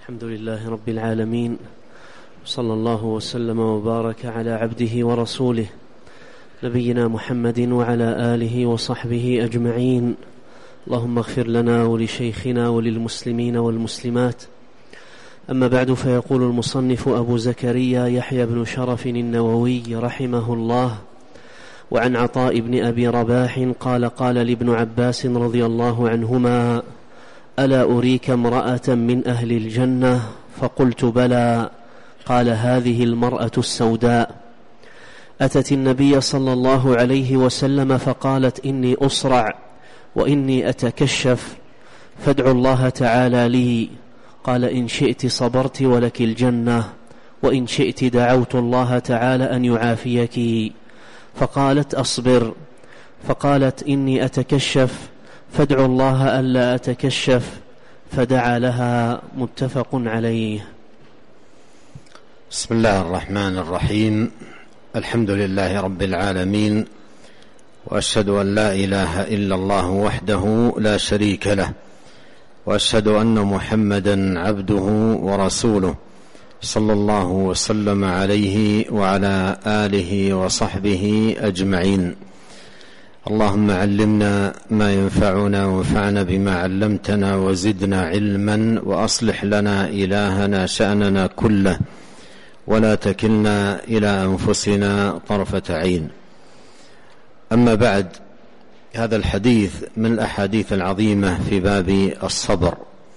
الحمد لله رب العالمين، صلى الله وسلم وبارك على عبده ورسوله نبينا محمد وعلى آله وصحبه أجمعين. اللهم اغفر لنا ولشيخنا وللمسلمين والمسلمات. أما بعد، فيقول المصنف أبو زكريا يحيى بن شرف النووي رحمه الله: وعن عطاء بن أبي رباح قال: قال لابن عباس رضي الله عنهما: ألا أريك امرأة من أهل الجنة؟ فقلت: بلى. قال: هذه المرأة السوداء. أتت النبي صلى الله عليه وسلم فقالت: إني أصرع وإني أتكشف، فادعوا الله تعالى لي. قال: إن شئت صبرت ولك الجنة، وإن شئت دعوت الله تعالى أن يعافيك. فقالت: أصبر. فقالت: إني أتكشف، فادعوا الله ألا أتكشف. فدعا لها. متفق عليه. بسم الله الرحمن الرحيم. الحمد لله رب العالمين، وأشهد أن لا إله إلا الله وحده لا شريك له، وأشهد أن محمدا عبده ورسوله، صلى الله وسلم عليه وعلى آله وصحبه أجمعين. اللهم علمنا ما ينفعنا وانفعنا بما علمتنا وزدنا علما، وأصلح لنا إلهنا شأننا كله، ولا تكلنا إلى أنفسنا طرفة عين. أما بعد، هذا الحديث من الأحاديث العظيمة في باب الصبر،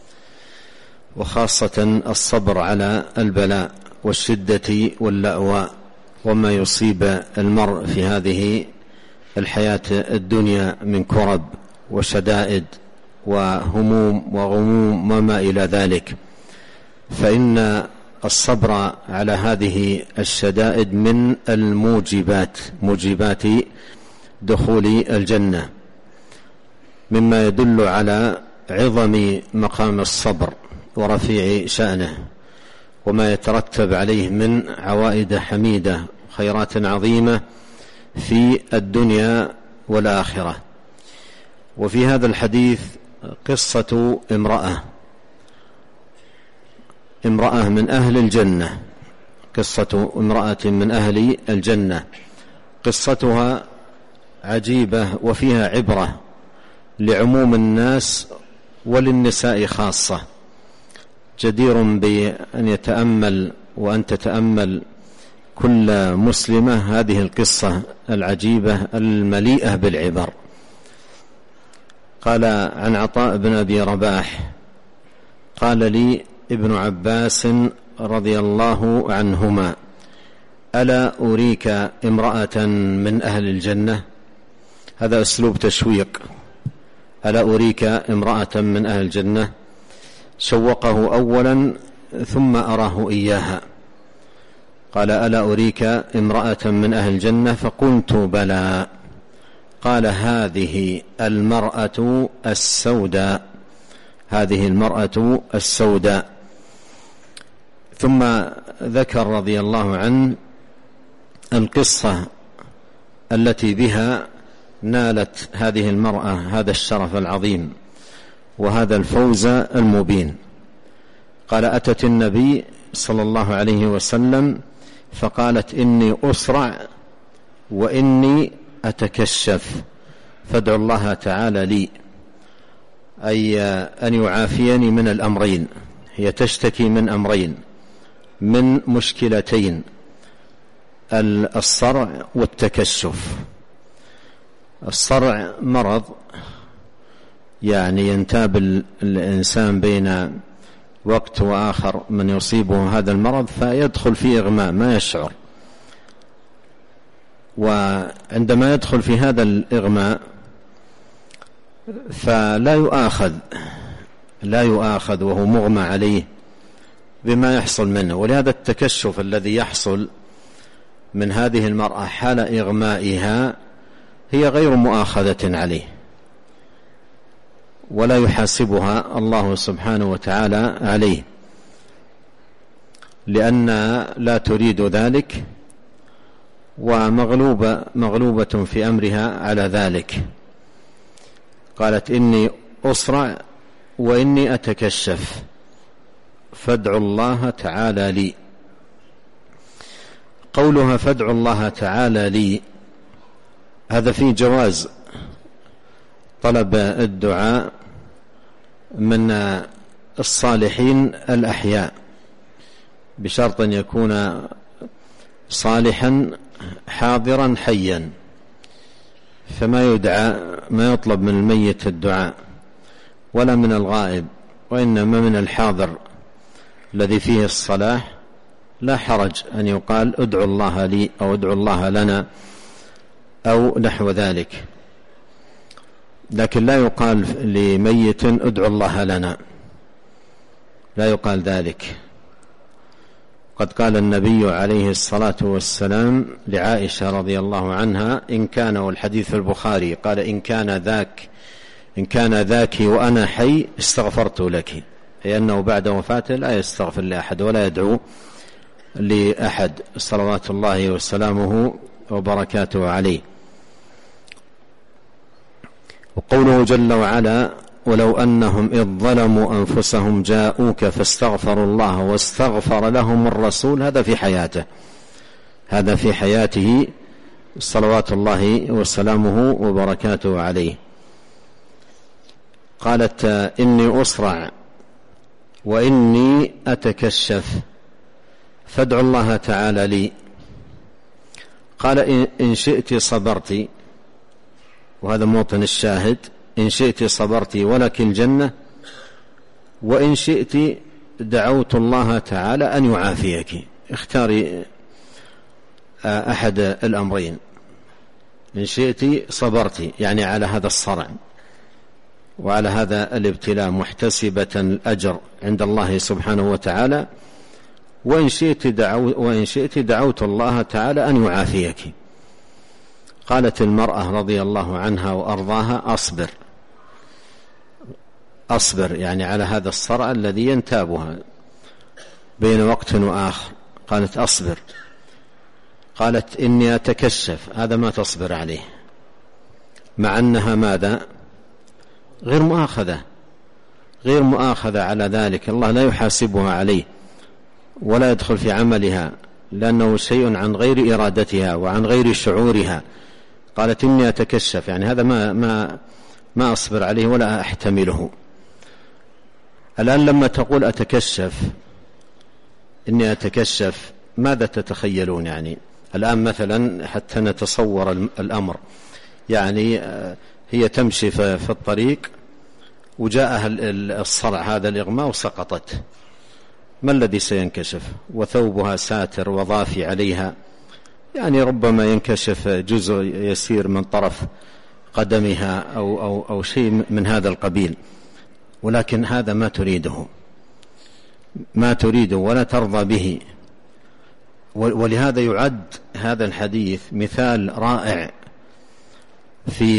وخاصة الصبر على البلاء والشدة واللأواء وما يصيب المرء في هذه الحياة الدنيا من كرب وشدائد وهموم وغموم وما إلى ذلك. فإن الصبر على هذه الشدائد من موجبات دخول الجنة، مما يدل على عظم مقام الصبر ورفيع شأنه، وما يترتب عليه من عوائد حميدة، خيرات عظيمة في الدنيا والآخرة. وفي هذا الحديث قصة امرأة من أهل الجنة، قصة امرأة من أهل الجنة. قصتها عجيبة وفيها عبرة لعموم الناس وللنساء خاصة، جدير بأن يتأمل وأن تتأمل كل مسلمة هذه القصة العجيبة المليئة بالعبر. قال عن عطاء بن أبي رباح: قال لي ابن عباس رضي الله عنهما: ألا أريك امرأة من أهل الجنة؟ هذا أسلوب تشويق. ألا أريك امرأة من أهل الجنة؟ شوقه أولا ثم أراه إياها. قال: ألا أريك امرأة من أهل الجنة؟ فقلت: بلى. قال: هذه المرأة السوداء، هذه المرأة السوداء. ثم ذكر رضي الله عنه القصة التي بها نالت هذه المرأة هذا الشرف العظيم وهذا الفوز المبين. قال: أتت النبي صلى الله عليه وسلم فقالت: إني أصرع وإني أتكشف، فادعوا الله تعالى لي، أي أن يعافيني من الأمرين. هي تشتكي من أمرين، من مشكلتين: الصرع والتكشف. الصرع مرض يعني ينتاب الإنسان بين وقت وآخر من يصيبه هذا المرض فيدخل في إغماء ما يشعر، وعندما يدخل في هذا الإغماء فلا يؤاخذ وهو مغمى عليه بما يحصل منه. ولهذا التكشف الذي يحصل من هذه المرأة حال إغمائها هي غير مؤاخذة عليه، ولا يحاسبها الله سبحانه وتعالى عليه، لأنها لا تريد ذلك ومغلوبة في أمرها على ذلك. قالت: إني أصرع وإني أتكشف، فادعوا الله تعالى لي. قولها فادعوا الله تعالى لي هذا فيه جواز طلب الدعاء من الصالحين الأحياء، بشرط أن يكون صالحا حاضرا حيا، فما يدعى ما يطلب من الميت الدعاء ولا من الغائب، وإنما من الحاضر الذي فيه الصلاح لا حرج أن يقال ادعوا الله لي أو ادعوا الله لنا أو نحو ذلك، لكن لا يقال لميت ادعوا الله لنا، لا يقال ذلك. قد قال النبي عليه الصلاة والسلام لعائشة رضي الله عنها إن كان، والحديث في البخاري، قال إن كان ذاك وأنا حي استغفرت لك، أي أنه بعد وفاته لا يستغفر لأحد ولا يدعو لأحد صلوات الله وسلامه وبركاته عليه. وقوله جل وعلا ولو أنهم إذ ظلموا أنفسهم جاءوك فاستغفروا الله واستغفر لهم الرسول، هذا في حياته صلوات الله وسلامه وبركاته عليه. قالت إني أسرع وإني أتكشف فادعوا الله تعالى لي. قال إن شئت صبرت، وهذا موطن الشاهد، إن شئت صبرت ولك الجنة، وإن شئت دعوت الله تعالى أن يعافيك. اختاري أحد الأمرين. إن شئت صبرت يعني على هذا الصرع وعلى هذا الابتلاء محتسبة الأجر عند الله سبحانه وتعالى، وإن شئت دعوت الله تعالى أن يعافيك. قالت المرأة رضي الله عنها وأرضاها أصبر يعني على هذا الصرع الذي ينتابها بين وقت وآخر. قالت أصبر. قالت إني أتكشف، هذا ما تصبر عليه، مع أنها ماذا؟ غير مؤاخذة على ذلك، الله لا يحاسبها عليه ولا يدخل في عملها، لأنه شيء عن غير إرادتها وعن غير شعورها. قالت إني أتكشف يعني هذا ما أصبر عليه ولا أحتمله. الآن لما تقول إني أتكشف ماذا تتخيلون؟ يعني الآن مثلا حتى نتصور الأمر، يعني هي تمشي في الطريق وجاءها الصرع هذا الإغماء وسقطت، ما الذي سينكشف؟ وثوبها ساتر وضافي عليها، يعني ربما ينكشف جزء يسير من طرف قدمها أو شيء من هذا القبيل، ولكن هذا ما تريده ولا ترضى به. ولهذا يعد هذا الحديث مثال رائع في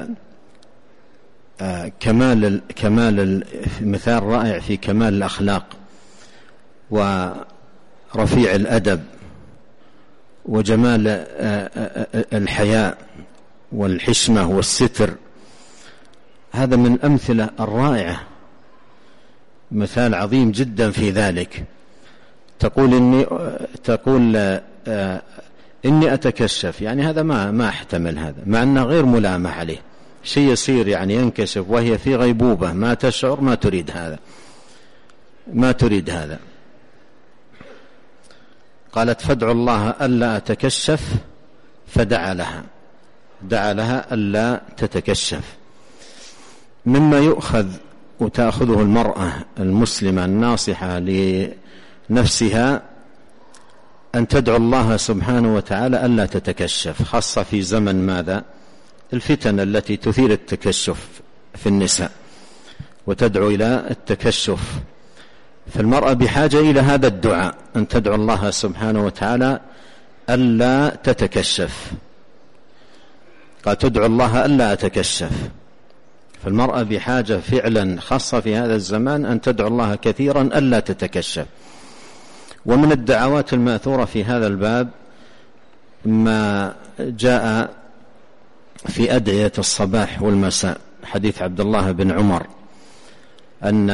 مثال رائع في كمال الأخلاق ورفيع الأدب وجمال الحياء والحشمة والستر. هذا من الأمثلة الرائعة، مثال عظيم جدا في ذلك. تقول إني أتكشف، يعني هذا ما أحتمل هذا، مع أنه غير ملامح عليه، شيء يسير يعني ينكشف وهي في غيبوبة ما تشعر، ما تريد هذا. قالت فادعوا الله ألا أتكشف، فدعا لها ألا تتكشف. مما يؤخذ وتأخذه المرأة المسلمة الناصحة لنفسها أن تدعو الله سبحانه وتعالى ألا تتكشف، خاصة في زمن ماذا؟ الفتن التي تثير التكشف في النساء وتدعو إلى التكشف. فالمرأة بحاجة إلى هذا الدعاء، أن تدعو الله سبحانه وتعالى ألا تتكشف. قال تدعو الله ألا أتكشف، فالمرأة بحاجة فعلا خاصة في هذا الزمان أن تدعو الله كثيرا ألا تتكشف. ومن الدعوات المأثورة في هذا الباب ما جاء في أدعية الصباح والمساء، حديث عبد الله بن عمر أن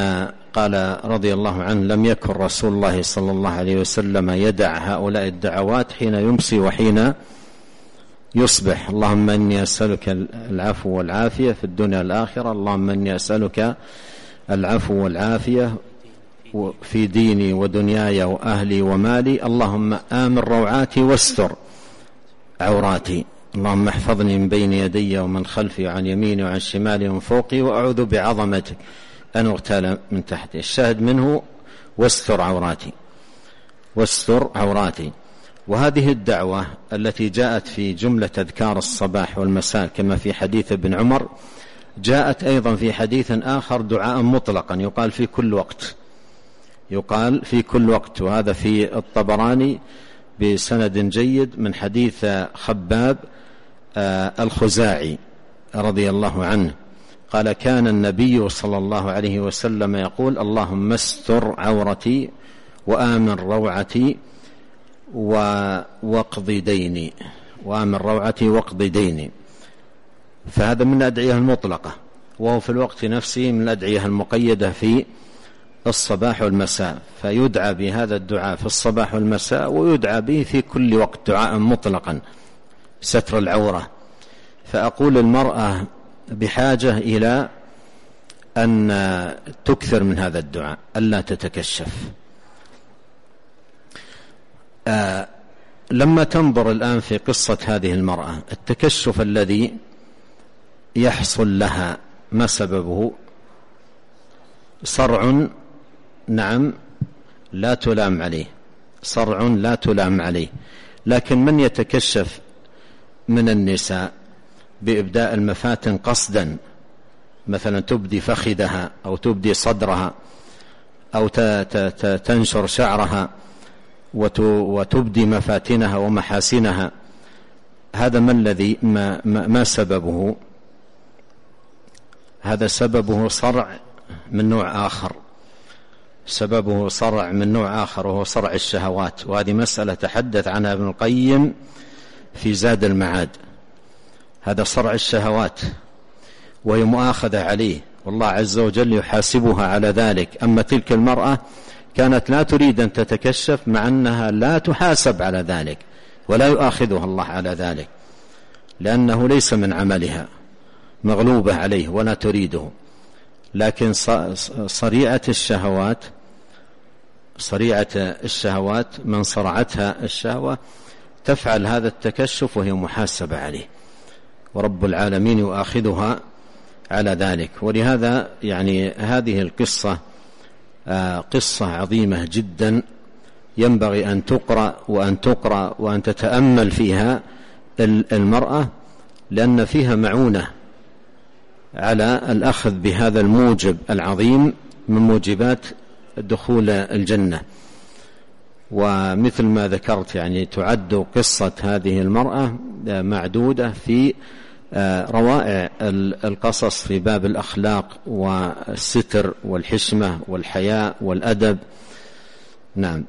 قال رضي الله عنه: لم يكن رسول الله صلى الله عليه وسلم يدع هؤلاء الدعوات حين يمسي وحين يصبح: اللهم إني أسألك العفو والعافية في الدنيا والآخرة، اللهم إني أسألك العفو والعافية في ديني ودنياي وأهلي ومالي، اللهم آمن روعاتي واستر عوراتي، اللهم احفظني من بين يدي ومن خلفي وعن يميني وعن شمالي ومن فوقي، وأعوذ بعظمتك أن أغتال من تحتي. الشاهد منه: واستر عوراتي، واستر عوراتي. وهذه الدعوة التي جاءت في جملة أذكار الصباح والمساء كما في حديث ابن عمر، جاءت أيضا في حديث آخر دعاء مطلقا يقال في كل وقت، يقال في كل وقت، وهذا في الطبراني بسند جيد من حديث خباب الخزاعي رضي الله عنه قال: كان النبي صلى الله عليه وسلم يقول: اللهم استر عورتي وآمن روعتي واقض ديني، وآمن روعتي واقض ديني. فهذا من الأدعية المطلقة، وهو في الوقت نفسه من الأدعية المقيدة في الصباح والمساء، فيدعى بهذا الدعاء في الصباح والمساء، ويدعى به في كل وقت دعاء مطلقا ستر العورة. فأقول المرأة بحاجة إلى أن تكثر من هذا الدعاء، ألا تتكشف. لما تنظر الآن في قصة هذه المرأة، التكشف الذي يحصل لها ما سببه؟ صرع، نعم، لا تلام عليه، صرع لا تلام عليه. لكن من يتكشف من النساء بإبداء المفاتن قصدا، مثلا تبدي فخذها أو تبدي صدرها أو تنشر شعرها وتبدي مفاتنها ومحاسنها، هذا ما الذي ما سببه؟ هذا سببه صرع من نوع آخر، سببه صرع من نوع آخر، وهو صرع الشهوات. وهذه مسألة تحدث عنها ابن القيم في زاد المعاد. هذا صرع الشهوات وهي مؤاخذة عليه، والله عز وجل يحاسبها على ذلك. أما تلك المرأة كانت لا تريد أن تتكشف، مع أنها لا تحاسب على ذلك ولا يؤاخذها الله على ذلك، لأنه ليس من عملها، مغلوبة عليه ولا تريده. لكن صريعة الشهوات من صرعتها الشهوة تفعل هذا التكشف وهي محاسبة عليه، ورب العالمين يؤاخذها على ذلك. ولهذا يعني هذه القصة قصة عظيمة جدا، ينبغي أن تقرأ وأن تتأمل فيها المرأة، لأن فيها معونة على الأخذ بهذا الموجب العظيم من موجبات دخول الجنة. ومثل ما ذكرت يعني تعد قصة هذه المرأة معدودة في روائع القصص في باب الأخلاق والستر والحشمة والحياء والأدب. نعم.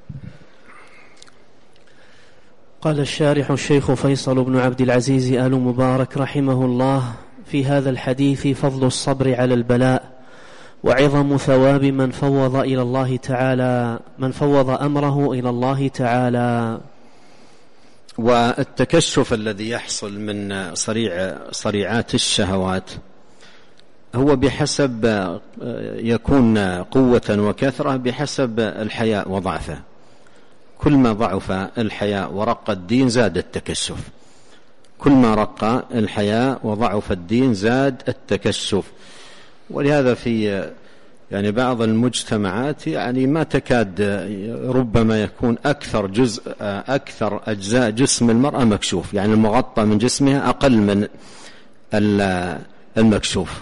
قال الشارح الشيخ فيصل بن عبد العزيز آل مبارك رحمه الله في هذا الحديث فضل الصبر على البلاء، وعظم ثواب من فوض أمره إلى الله تعالى. والتكشف الذي يحصل من صريعات الشهوات هو بحسب يكون قوة وكثرة بحسب الحياء وضعفه. كل ما ضعف الحياء ورق الدين زاد التكشف، كل ما رق الحياء وضعف الدين زاد التكشف. ولهذا في يعني بعض المجتمعات يعني ما تكاد، ربما يكون أكثر أجزاء جسم المرأة مكشوف، يعني المغطى من جسمها أقل من المكشوف،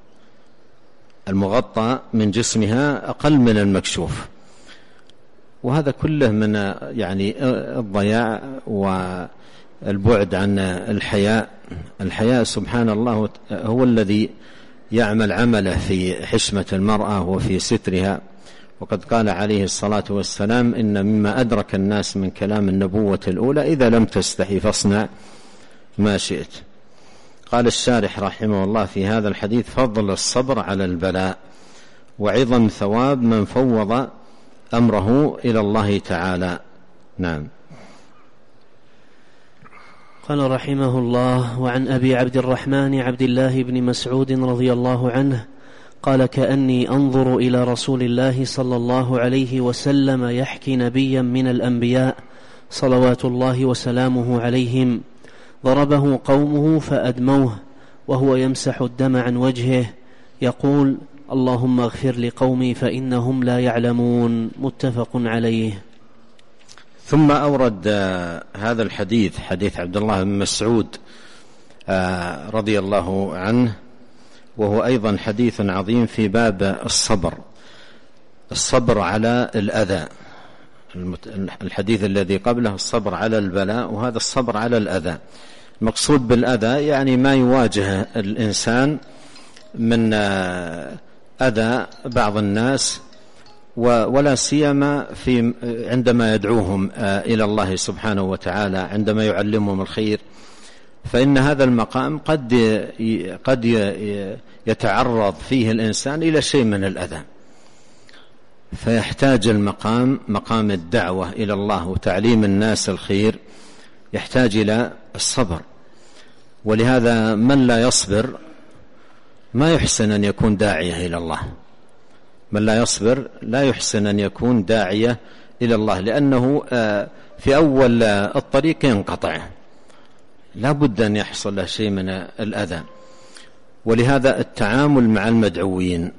المغطى من جسمها أقل من المكشوف. وهذا كله من يعني الضياع والبعد عن الحياء. الحياء سبحان الله هو الذي يعمل عمله في حشمة المرأة وفي سترها. وقد قال عليه الصلاة والسلام: إن مما أدرك الناس من كلام النبوة الأولى إذا لم تستحي فاصنع ما شئت. قال الشارح رحمه الله في هذا الحديث: فضل الصبر على البلاء، وعظم ثواب من فوض أمره إلى الله تعالى. نعم. قال رحمه الله: وعن أبي عبد الرحمن عبد الله بن مسعود رضي الله عنه قال: كأني أنظر إلى رسول الله صلى الله عليه وسلم يحكي نبيا من الأنبياء صلوات الله وسلامه عليهم، ضربه قومه فأدموه وهو يمسح الدم عن وجهه يقول: اللهم اغفر لقومي فإنهم لا يعلمون. متفق عليه. ثم أورد هذا الحديث، حديث عبد الله بن مسعود رضي الله عنه، وهو أيضا حديث عظيم في باب الصبر على الأذى. الحديث الذي قبله الصبر على البلاء، وهذا الصبر على الأذى. المقصود بالأذى يعني ما يواجه الإنسان من أذى بعض الناس، ولا سيما عندما يدعوهم إلى الله سبحانه وتعالى، عندما يعلمهم الخير، فإن هذا المقام قد يتعرض فيه الإنسان إلى شيء من الأذى، فيحتاج مقام الدعوة إلى الله وتعليم الناس الخير يحتاج إلى الصبر. ولهذا من لا يصبر ما يحسن أن يكون داعية إلى الله، من لا يصبر لا يحسن أن يكون داعية إلى الله، لأنه في أول الطريق ينقطع، لا بد أن يحصل له شيء من الأذى. ولهذا التعامل مع المدعوين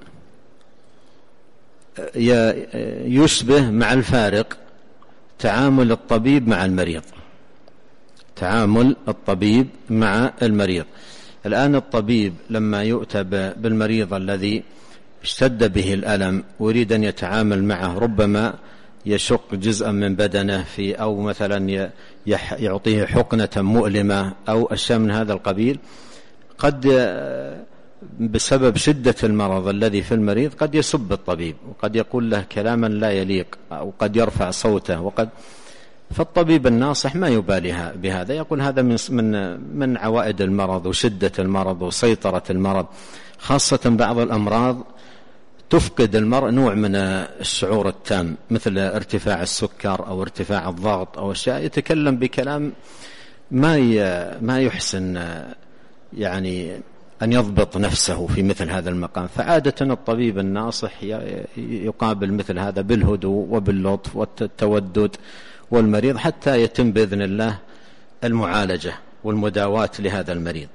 يشبه مع الفارق تعامل الطبيب مع المريض. تعامل الطبيب مع المريض. الآن الطبيب لما يؤتى بالمريض الذي اشتد به الألم ويريد أن يتعامل معه، ربما يشق جزءا من بدنه أو مثلا يعطيه حقنة مؤلمة أو أشياء من هذا القبيل، قد بسبب شدة المرض الذي في المريض قد يسب الطبيب، وقد يقول له كلاما لا يليق، أو قد يرفع صوته، فالطبيب الناصح ما يبالي بهذا، يقول هذا من عوائد المرض وشدة المرض وسيطرة المرض. خاصة بعض الأمراض تفقد المرء نوع من الشعور التام، مثل ارتفاع السكر أو ارتفاع الضغط أو أشياء، يتكلم بكلام ما يحسن يعني أن يضبط نفسه في مثل هذا المقام. فعادة الطبيب الناصح يقابل مثل هذا بالهدوء وباللطف والتودد والمريض، حتى يتم بإذن الله المعالجة والمداواة لهذا المريض.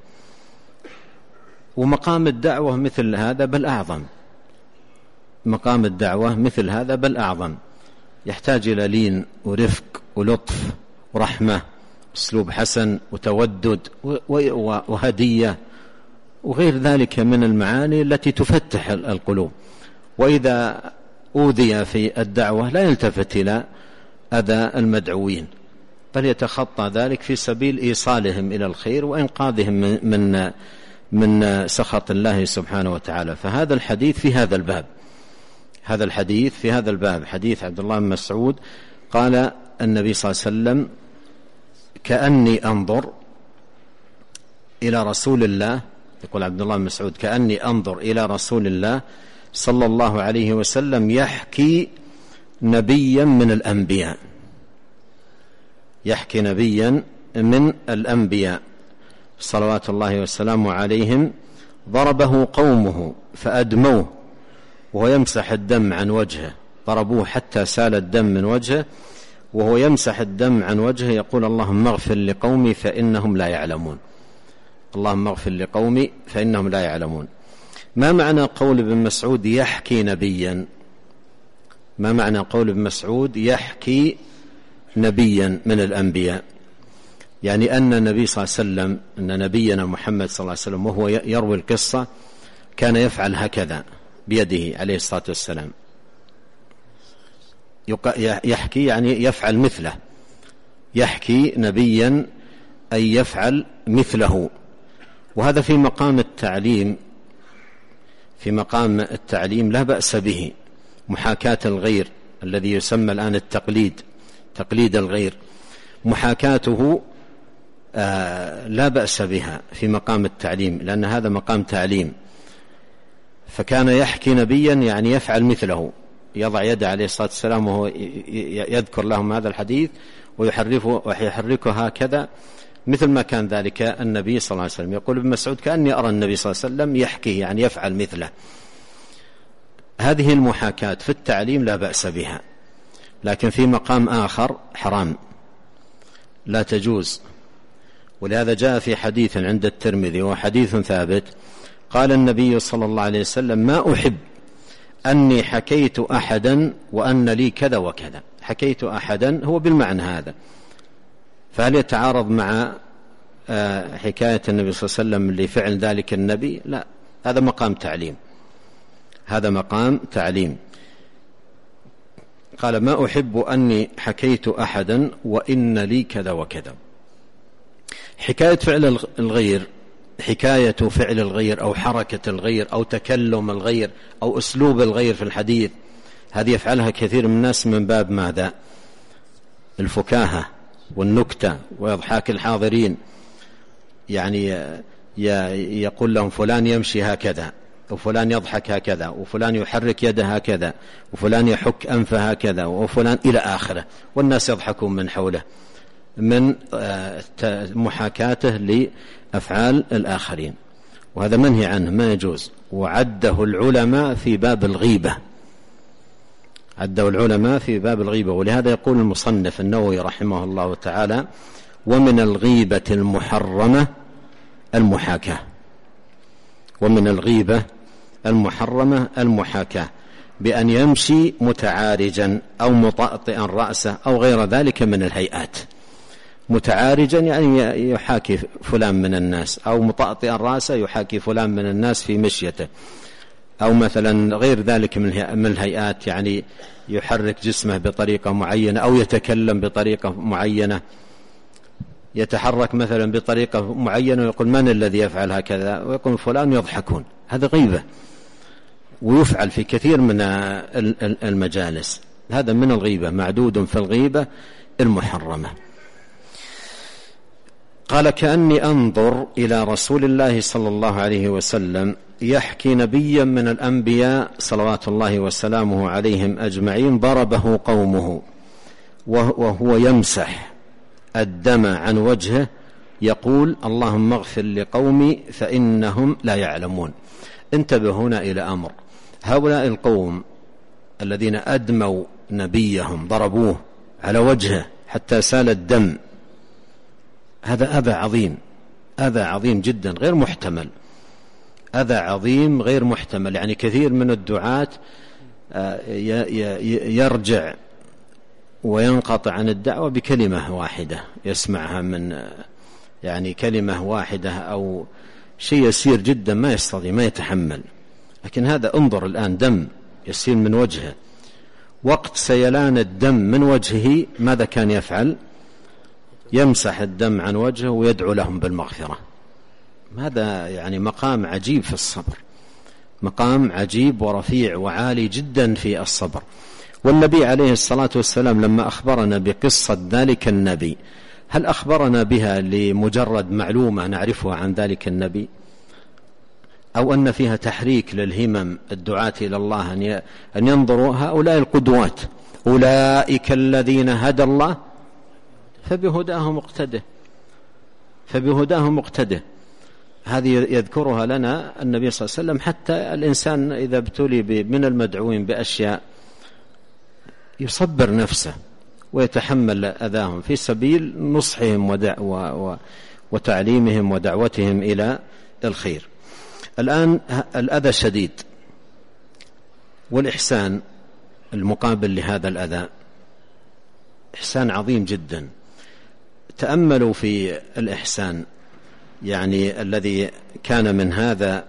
ومقام الدعوة مثل هذا بل أعظم، مقام الدعوة مثل هذا بل أعظم، يحتاج إلى لين ورفق ولطف ورحمة، أسلوب حسن وتودد وهدية وغير ذلك من المعاني التي تفتح القلوب. وإذا أوذي في الدعوة لا يلتفت إلى أذى المدعوين، بل يتخطى ذلك في سبيل إيصالهم إلى الخير وإنقاذهم من سخط الله سبحانه وتعالى. فهذا الحديث في هذا الباب، هذا الحديث في هذا الباب، حديث عبد الله بن مسعود قال النبي صلى الله عليه وسلم: كأني أنظر إلى رسول الله، يقول عبد الله بن مسعود: كأني أنظر إلى رسول الله صلى الله عليه وسلم يحكي نبيا من الأنبياء، يحكي نبيا من الأنبياء صلوات الله وسلامه عليهم، ضربه قومه فأدموه وهو يمسح الدم عن وجهه، ضربوه حتى سال الدم من وجهه وهو يمسح الدم عن وجهه يقول: اللهم اغفر لقومي فإنهم لا يعلمون، اللهم اغفر لقومي فإنهم لا يعلمون. ما معنى قول ابن مسعود يحكي نبيا؟ ما معنى قول ابن مسعود يحكي نبيا من الأنبياء؟ يعني أن النبي صلى الله عليه وسلم، أن نبينا محمد صلى الله عليه وسلم وهو يروي القصة كان يفعل هكذا بيده عليه الصلاة والسلام. يحكي يعني يفعل مثله، يحكي نبيا أي يفعل مثله. وهذا في مقام التعليم، في مقام التعليم لا بأس به، محاكاة الغير الذي يسمى الآن التقليد، تقليد الغير، محاكاته لا بأس بها في مقام التعليم، لأن هذا مقام تعليم. فكان يحكي نبيا يعني يفعل مثله، يضع يده عليه الصلاة والسلام وهو يذكر لهم هذا الحديث ويحركه هكذا مثل ما كان ذلك النبي صلى الله عليه وسلم. يقول ابن مسعود كأني أرى النبي صلى الله عليه وسلم يحكي يعني يفعل مثله. هذه المحاكاة في التعليم لا بأس بها، لكن في مقام آخر حرام لا تجوز. ولهذا جاء في حديث عند الترمذي وحديث ثابت قال النبي صلى الله عليه وسلم: ما أحب أني حكيت أحدا وأن لي كذا وكذا. حكيت أحدا هو بالمعنى هذا، فهل يتعارض مع حكاية النبي صلى الله عليه وسلم لفعل ذلك النبي؟ لا، هذا مقام تعليم، هذا مقام تعليم. قال: ما أحب أني حكيت أحدا وإن لي كذا وكذا. حكاية فعل الغير، حكاية فعل الغير أو حركة الغير أو تكلم الغير أو أسلوب الغير في الحديث، هذه يفعلها كثير من الناس من باب ماذا؟ الفكاهة والنكتة وإضحاك الحاضرين. يعني يقول لهم فلان يمشي هكذا، وفلان يضحك هكذا، وفلان يحرك يده هكذا، وفلان يحك أنفه هكذا، وفلان إلى آخره، والناس يضحكون من حوله من محاكاته لأفعال الآخرين، وهذا منهي عنه ما يجوز. وعده العلماء في باب الغيبة، عده العلماء في باب الغيبة. ولهذا يقول المصنف النووي رحمه الله تعالى: ومن الغيبة المحرمة المحاكاة. ومن الغيبة المحرمة المحاكاة، بأن يمشي متعارجا أو مطأطئا رأسه أو غير ذلك من الهيئات. متعارجا يعني يحاكي فلان من الناس، أو مطأطئا رأسه يحاكي فلان من الناس في مشيته، أو مثلا غير ذلك من الهيئات، يعني يحرك جسمه بطريقة معينة أو يتكلم بطريقة معينة، يتحرك مثلا بطريقة معينة ويقول: من الذي يفعل هكذا؟ ويقول فلان، يضحكون. هذا غيبة، ويفعل في كثير من المجالس. هذا من الغيبة، معدود في الغيبة المحرمة. قال: كأني أنظر إلى رسول الله صلى الله عليه وسلم يحكي نبيا من الأنبياء صلوات الله وسلامه عليهم أجمعين ضربه قومه وهو يمسح الدم عن وجهه يقول: اللهم اغفر لقومي فإنهم لا يعلمون. انتبه هنا إلى أمر: هؤلاء القوم الذين أدموا نبيهم ضربوه على وجهه حتى سال الدم، هذا أذى عظيم، أذى عظيم جدا غير محتمل، أذى عظيم غير محتمل. يعني كثير من الدعاة يرجع وينقطع عن الدعوة بكلمة واحدة يسمعها من يعني كلمة واحدة أو شيء يسير جدا ما يستطيع ما يتحمل. لكن هذا انظر الآن دم يسيل من وجهه، وقت سيلان الدم من وجهه ماذا كان يفعل؟ يمسح الدم عن وجهه ويدعو لهم بالمغفرة. هذا يعني مقام عجيب في الصبر، مقام عجيب ورفيع وعالي جدا في الصبر. والنبي عليه الصلاة والسلام لما أخبرنا بقصة ذلك النبي، هل أخبرنا بها لمجرد معلومة نعرفها عن ذلك النبي، أو أن فيها تحريك للهمم الدعاة إلى الله أن ينظروا هؤلاء القدوات، أولئك الذين هدى الله فبهداه مقتده، فبهداه مقتده. هذه يذكرها لنا النبي صلى الله عليه وسلم. حتى الإنسان إذا ابتلي من المدعوين بأشياء يصبر نفسه ويتحمل أذاهم في سبيل نصحهم وتعليمهم ودعوتهم إلى الخير. الآن الأذى شديد، والإحسان المقابل لهذا الأذى إحسان عظيم جدا. تأملوا في الإحسان يعني الذي كان من هذا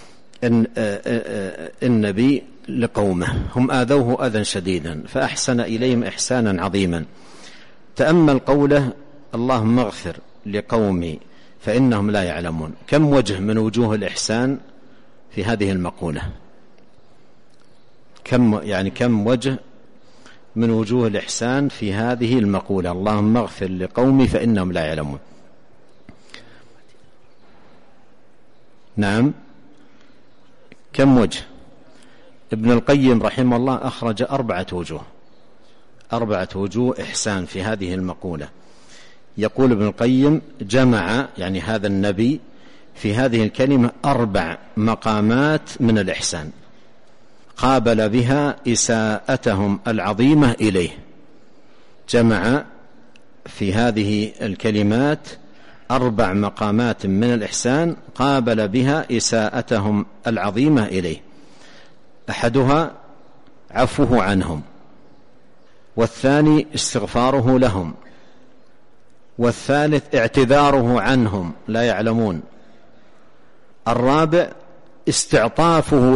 النبي لقومه، هم آذوه أذى شديدا فأحسن إليهم إحسانا عظيما. تأمل قوله: اللهم اغفر لقومي فإنهم لا يعلمون. كم وجه من وجوه الإحسان في هذه المقولة؟ كم وجه من وجوه الإحسان في هذه المقولة: اللهم اغفر لقومي فإنهم لا يعلمون. نعم، كم وجه؟ ابن القيم رحمه الله أخرج 4 وجوه إحسان في هذه المقولة. يقول ابن القيم: جمع يعني هذا النبي في هذه الكلمة 4 مقامات من الإحسان قابل بها إساءتهم العظيمة إليه. جمع في هذه الكلمات 4 مقامات من الإحسان قابل بها إساءتهم العظيمة إليه. أحدها عفوه عنهم، والثاني استغفاره لهم، والثالث اعتذاره عنهم لا يعلمون، الرابع استعطافه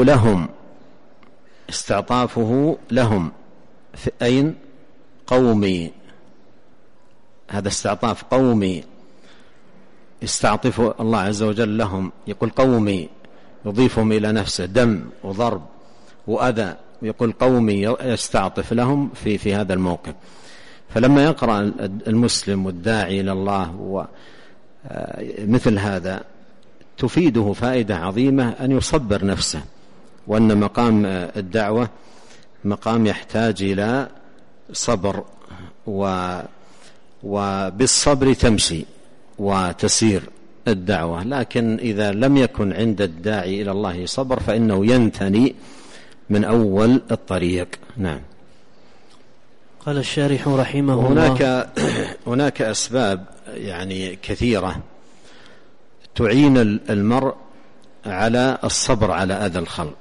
لهم في أين؟ قومي. هذا استعطاف قومي، استعطف الله عز وجل لهم، يقول قومي يضيفهم إلى نفسه، دم وضرب وأذى، يقول قومي يستعطف لهم في هذا الموقف. فلما يقرأ المسلم والداعي إلى الله مثل هذا تفيده فائدة عظيمة أن يصبر نفسه، وأن مقام الدعوة مقام يحتاج إلى صبر، وبالصبر تمشي وتسير الدعوة. لكن إذا لم يكن عند الداعي إلى الله صبر فإنه ينثني من أول الطريق. نعم. قال الشارح رحمه الله: هناك أسباب يعني كثيرة تعين المرء على الصبر على أذى الخلق،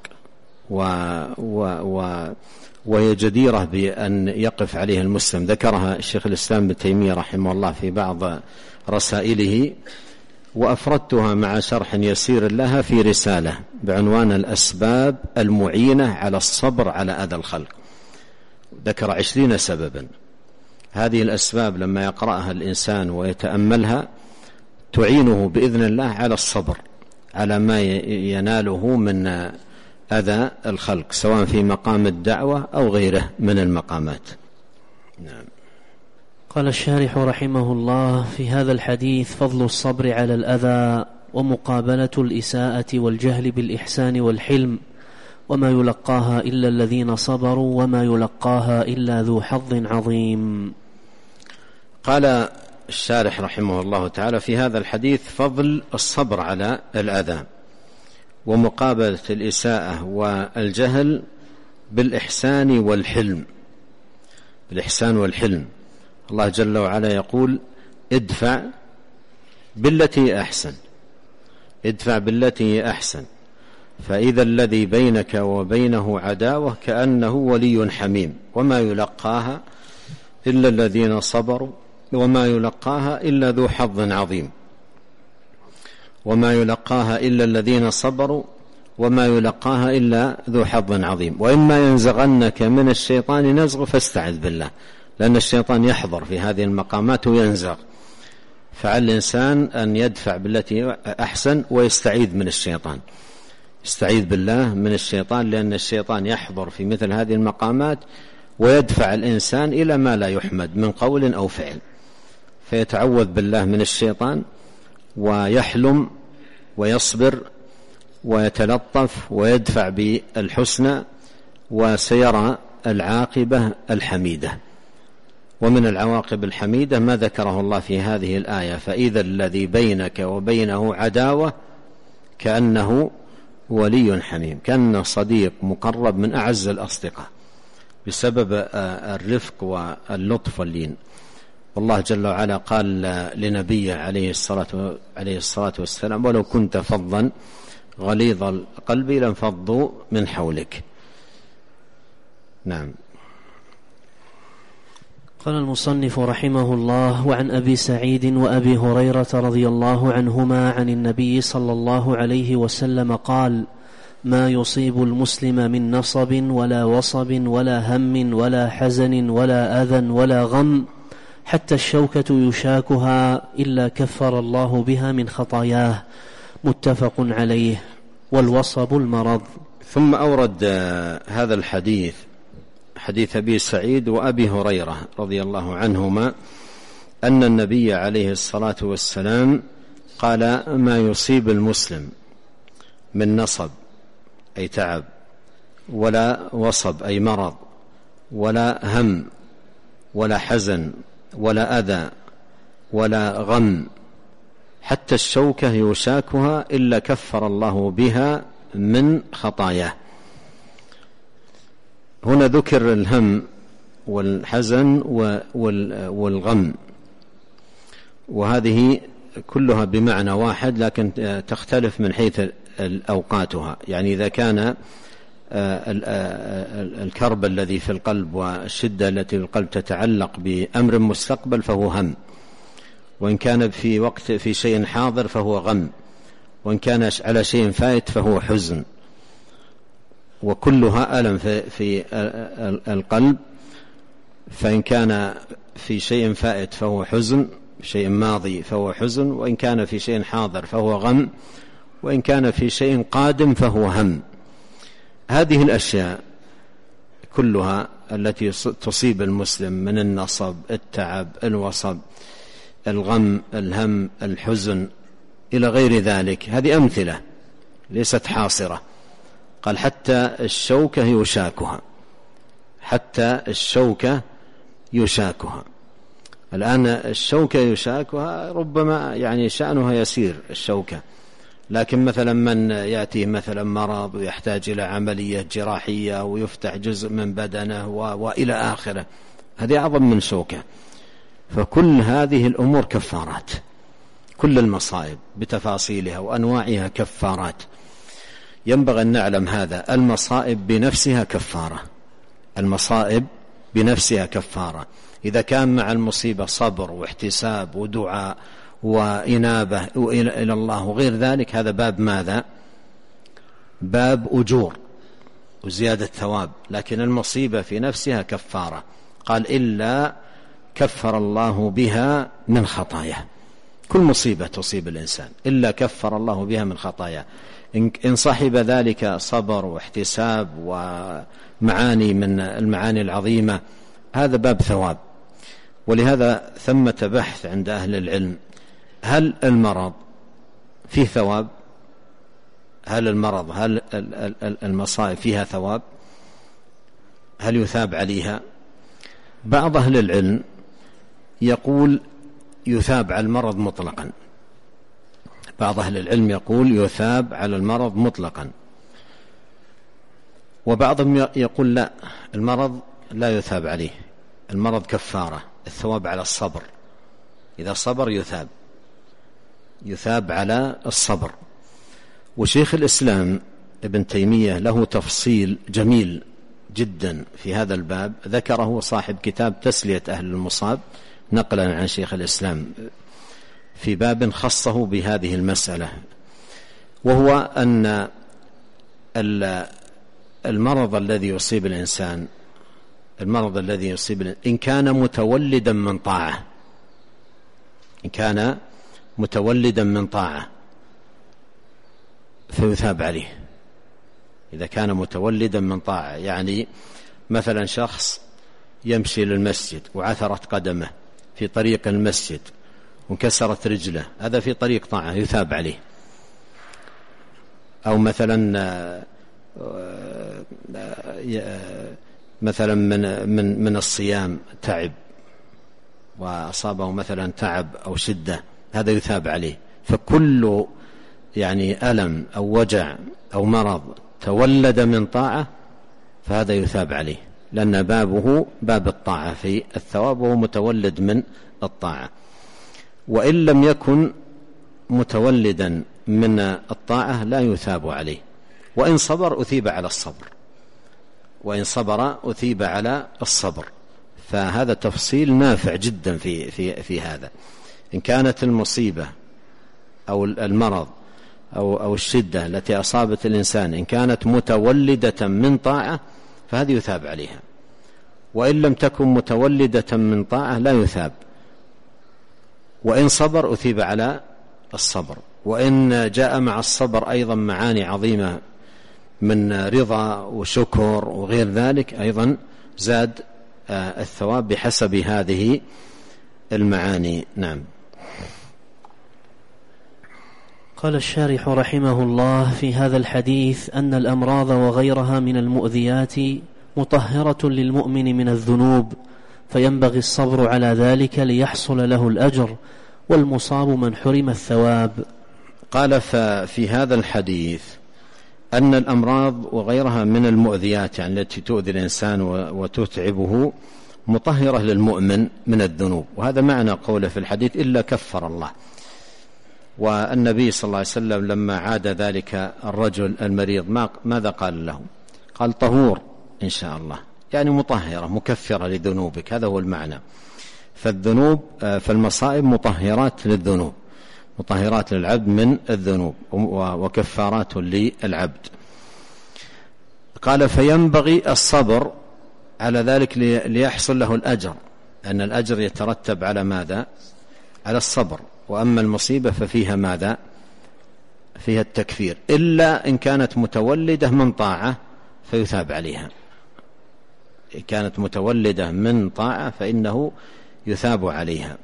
وهي جديرة بأن يقف عليها المسلم. ذكرها الشيخ الإسلام ابن تيمية رحمه الله في بعض رسائله، وأفردتها مع شرح يسير لها في رسالة بعنوان الأسباب المعينة على الصبر على أذى الخلق. ذكر 20 سببا. هذه الأسباب لما يقرأها الإنسان ويتأملها تعينه بإذن الله على الصبر على ما يناله من أذى الخلق، سواء في مقام الدعوة أو غيره من المقامات. نعم. قال الشارح رحمه الله: في هذا الحديث فضل الصبر على الأذى، ومقابلة الإساءة والجهل بالإحسان والحلم، وما يلقاها إلا الذين صبروا، وما يلقاها إلا ذو حظ عظيم. قال الشارح رحمه الله تعالى: في هذا الحديث فضل الصبر على الأذى، ومقابلة الإساءة والجهل بالإحسان والحلم. الله جل وعلا يقول: ادفع بالتي أحسن، فإذا الذي بينك وبينه عداوة كأنه ولي حميم، وما يلقاها إلا الذين صبروا، وما يلقاها إلا ذو حظ عظيم. وما يلقاها إلا الذين صبروا وما يلقاها إلا ذو حظ عظيم. وإما ينزغنك من الشيطان نزغ فاستعذ بالله، لأن الشيطان يحضر في هذه المقامات وينزغ، فعلى الإنسان أن يدفع بالتي أحسن ويستعيذ من الشيطان، يستعيذ بالله من الشيطان، لأن الشيطان يحضر في مثل هذه المقامات ويدفع الإنسان إلى ما لا يحمد من قول أو فعل، فيتعوذ بالله من الشيطان ويحلم ويصبر ويتلطف ويدفع بالحسنى، وسيرى العاقبة الحميدة. ومن العواقب الحميدة ما ذكره الله في هذه الآية: فإذا الذي بينك وبينه عداوة كأنه ولي حميم، كأنه صديق مقرب من أعز الأصدقاء بسبب الرفق واللطف واللين. والله جل وعلا قال لنبيه عليه الصلاة والسلام: ولو كنت فظا غليظ القلب لانفضوا من حولك. نعم. قال المصنف رحمه الله: وعن أبي سعيد وأبي هريرة رضي الله عنهما عن النبي صلى الله عليه وسلم قال: ما يصيب المسلم من نصب ولا وصب ولا هم ولا حزن ولا أذى ولا غم حتى الشوكة يشاكها إلا كفر الله بها من خطاياه. متفق عليه. والوصب المرض. ثم أورد هذا الحديث، حديث أبي سعيد وأبي هريرة رضي الله عنهما، أن النبي عليه الصلاة والسلام قال: ما يصيب المسلم من نصب أي تعب، ولا وصب أي مرض، ولا هم، ولا حزن، ولا أذى، ولا غم، حتى الشوكة يشاكها إلا كفر الله بها من خطاياه. هنا ذكر الهم والحزن والغم، وهذه كلها بمعنى واحد لكن تختلف من حيث أوقاتها. يعني إذا كان الكرب الذي في القلب والشدة التي في القلب تتعلق بأمر مستقبل فهو هم، وإن كان في وقت في شيء حاضر فهو غم، وإن كان على شيء فائت فهو حزن، وكلها ألم في القلب. فإن كان في شيء فائت فهو حزن، شيء ماضي فهو حزن، وإن كان في شيء حاضر فهو غم، وإن كان في شيء قادم فهو هم. هذه الأشياء كلها التي تصيب المسلم من النصب، التعب، الوصب، الغم، الهم، الحزن إلى غير ذلك، هذه أمثلة ليست حاصرة. قال حتى الشوكة يشاكها، حتى الشوكة يشاكها. الآن الشوكة يشاكها ربما يعني شأنها يسير الشوكة، لكن مثلا من يأتي مثلا مرض ويحتاج إلى عملية جراحية ويفتح جزء من بدنه وإلى آخره، هذه أعظم من شوكة. فكل هذه الأمور كفارات، كل المصائب بتفاصيلها وأنواعها كفارات. ينبغي أن نعلم هذا، المصائب بنفسها كفارة، المصائب بنفسها كفارة. إذا كان مع المصيبة صبر واحتساب ودعاء وإنابة إلى الله وغير ذلك، هذا باب ماذا؟ باب أجور وزيادة ثواب. لكن المصيبة في نفسها كفارة. قال إلا كفر الله بها من خطاياه. كل مصيبة تصيب الإنسان إلا كفر الله بها من خطاياه. إن صاحب ذلك صبر واحتساب ومعاني من المعاني العظيمة، هذا باب ثواب. ولهذا ثمة بحث عند أهل العلم، هل المرض فيه ثواب؟ هل المرض، هل المصائب فيها ثواب؟ هل يثاب عليها؟ بعض أهل العلم يقول يثاب على المرض مطلقا، بعض أهل العلم يقول يثاب على المرض مطلقا، وبعضهم يقول لا، المرض لا يثاب عليه، المرض كفارة، الثواب على الصبر، إذا صبر يثاب على الصبر. وشيخ الإسلام ابن تيمية له تفصيل جميل جدا في هذا الباب، ذكره صاحب كتاب تسلية أهل المصاب نقلا عن شيخ الإسلام في باب خصه بهذه المسألة، وهو أن المرض الذي يصيب الإنسان، المرض الذي يصيب إن كان متولدا من طاعة، إن كان متولدا من طاعة فيثاب عليه. إذا كان متولدا من طاعة، يعني مثلا شخص يمشي للمسجد وعثرت قدمه في طريق المسجد وانكسرت رجله، هذا في طريق طاعة يثاب عليه. أو مثلا من الصيام تعب وأصابه مثلا تعب أو شدة، هذا يثاب عليه. فكل يعني ألم أو وجع أو مرض تولد من طاعة فهذا يثاب عليه، لأن بابه باب الطاعة في الثواب، وهو متولد من الطاعة. وإن لم يكن متولدا من الطاعة لا يثاب عليه، وإن صبر أثيب على الصبر، وإن صبر أثيب على الصبر. فهذا تفصيل نافع جدا في هذا. إن كانت المصيبة أو المرض أو الشدة التي أصابت الإنسان إن كانت متولدة من طاعة فهذه يثاب عليها، وإن لم تكن متولدة من طاعة لا يثاب. وإن صبر أثيب على الصبر، وإن جاء مع الصبر أيضا معاني عظيمة من رضا وشكر وغير ذلك، أيضا زاد الثواب بحسب هذه المعاني. نعم. قال الشارح رحمه الله في هذا الحديث أن الأمراض وغيرها من المؤذيات مطهرة للمؤمن من الذنوب، فينبغي الصبر على ذلك ليحصل له الأجر، والمصاب من حرم الثواب. قال ففي هذا الحديث أن الأمراض وغيرها من المؤذيات يعني التي تؤذي الإنسان وتتعبه مطهرة للمؤمن من الذنوب، وهذا معنى قوله في الحديث إلا كفر الله. والنبي صلى الله عليه وسلم لما عاد ذلك الرجل المريض ماذا قال له؟ قال طهور إن شاء الله، يعني مطهرة مكفرة لذنوبك، هذا هو المعنى. فالذنوب فالمصائب مطهرات للذنوب، مطهرات للعبد من الذنوب وكفارات للعبد. قال فينبغي الصبر على ذلك ليحصل له الأجر، أن الأجر يترتب على ماذا؟ على الصبر. وأما المصيبة ففيها ماذا؟ فيها التكفير، إلا إن كانت متولدة من طاعة فيثاب عليها. إن كانت متولدة من طاعة فإنه يثاب عليها.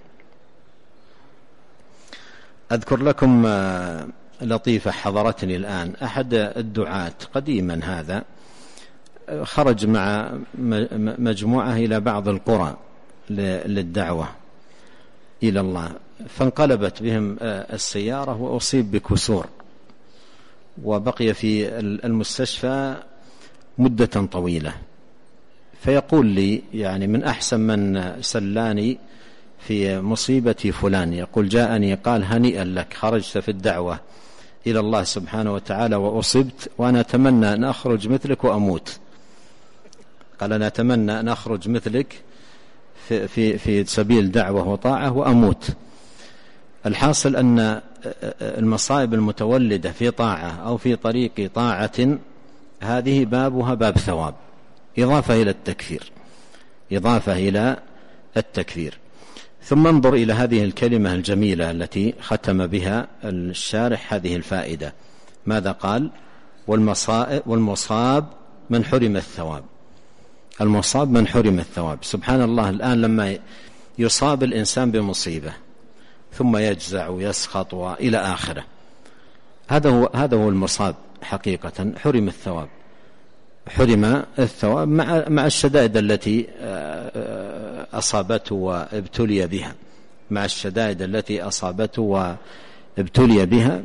أذكر لكم لطيفة حضرتني الآن. أحد الدعاة قديما هذا خرج مع مجموعة إلى بعض القرى للدعوة إلى الله، فانقلبت بهم السيارة وأصيب بكسور، وبقي في المستشفى مدة طويلة. فيقول لي يعني من أحسن من سلاني في مصيبتي فلان، يقول جاءني قال هنيئا لك، خرجت في الدعوة إلى الله سبحانه وتعالى وأصبت، وأنا أتمنى أن أخرج مثلك وأموت. قال أنا أتمنى أن أخرج مثلك في سبيل دعوة وطاعة وأموت. الحاصل أن المصائب المتولدة في طاعة أو في طريق طاعة هذه بابها باب ثواب، إضافة إلى التكفير، إضافة إلى التكفير. ثم انظر إلى هذه الكلمة الجميلة التي ختم بها الشارح هذه الفائدة. ماذا قال؟ والمصاب من حرم الثواب. المصاب من حرم الثواب. سبحان الله، الآن لما يصاب الإنسان بمصيبة ثم يجزع ويسخط وإلى آخره، هذا هو المصاب حقيقة، حرم الثواب. حرم الثواب مع الشدائد التي أصابته وابتلي بها، مع الشدائد التي أصابته وابتلي بها.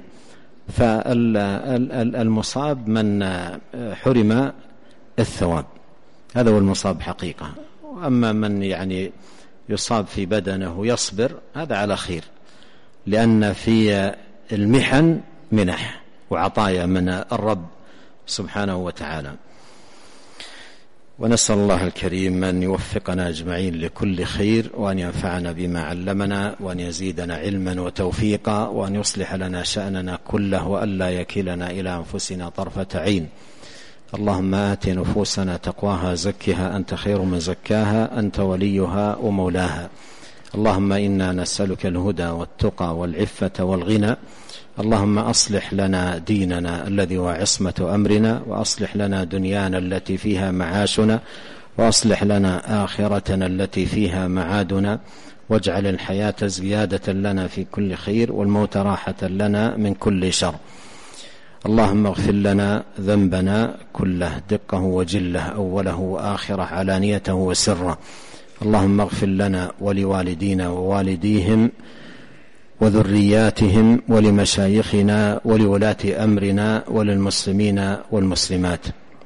فالمصاب من حرم الثواب، هذا هو المصاب حقيقة. أما من يعني يصاب في بدنه يصبر، هذا على خير، لأن في المحن منح وعطايا من الرب سبحانه وتعالى. ونسأل الله الكريم أن يوفقنا أجمعين لكل خير، وأن ينفعنا بما علمنا، وأن يزيدنا علما وتوفيقا، وأن يصلح لنا شأننا كله، وأن لا يكلنا إلى أنفسنا طرفة عين. اللهم آت نفوسنا تقواها زكها أنت خير من زكاها، أنت وليها ومولاها. اللهم إنا نسألك الهدى والتقى والعفة والغنى. اللهم أصلح لنا ديننا الذي هو عصمة أمرنا، وأصلح لنا دنيانا التي فيها معاشنا، وأصلح لنا آخرتنا التي فيها معادنا، واجعل الحياة زيادة لنا في كل خير، والموت راحة لنا من كل شر. اللهم اغفر لنا ذنبنا كله، دقه وجله، أوله وآخره، علانيته وسره. اللهم اغفر لنا ولوالدينا ووالديهم وذرياتهم ولمشايخنا ولولاة أمرنا وللمسلمين والمسلمات.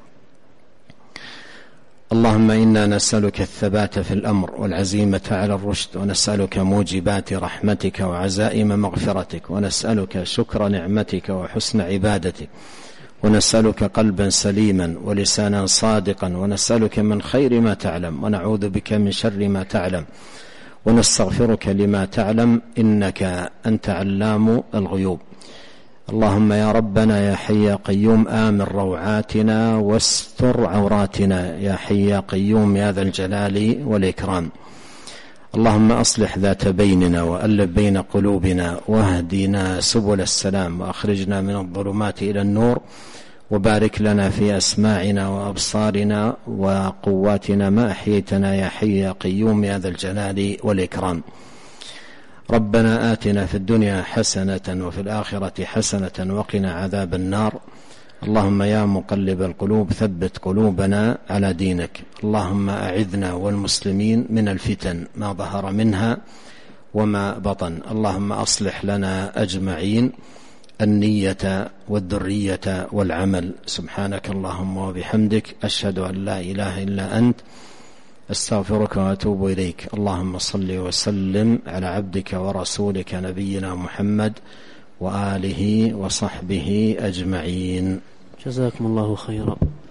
اللهم إنا نسألك الثبات في الأمر والعزيمة على الرشد، ونسألك موجبات رحمتك وعزائم مغفرتك، ونسألك شكر نعمتك وحسن عبادتك، ونسألك قلبا سليما ولسانا صادقا، ونسألك من خير ما تعلم، ونعوذ بك من شر ما تعلم، ونستغفرك لما تعلم، إنك أنت علام الغيوب. اللهم يا ربنا يا حي يا قيوم آمن روعاتنا واستر عوراتنا، يا حي يا قيوم يا ذا الجلال والإكرام. اللهم أصلح ذات بيننا وألف بين قلوبنا، واهدنا سبل السلام، وأخرجنا من الظلمات إلى النور، وبارك لنا في أسماعنا وأبصارنا وقواتنا ما أحييتنا، يا حي يا قيوم يا ذا الجلال والإكرام. ربنا آتنا في الدنيا حسنة وفي الآخرة حسنة وقنا عذاب النار. اللهم يا مقلب القلوب ثبت قلوبنا على دينك. اللهم أعذنا والمسلمين من الفتن ما ظهر منها وما بطن. اللهم أصلح لنا أجمعين النية والذرية والعمل. سبحانك اللهم وبحمدك، أشهد أن لا إله إلا أنت، أستغفرك وأتوب إليك. اللهم صل وسلم على عبدك ورسولك نبينا محمد وآله وصحبه أجمعين. جزاكم الله خيرا.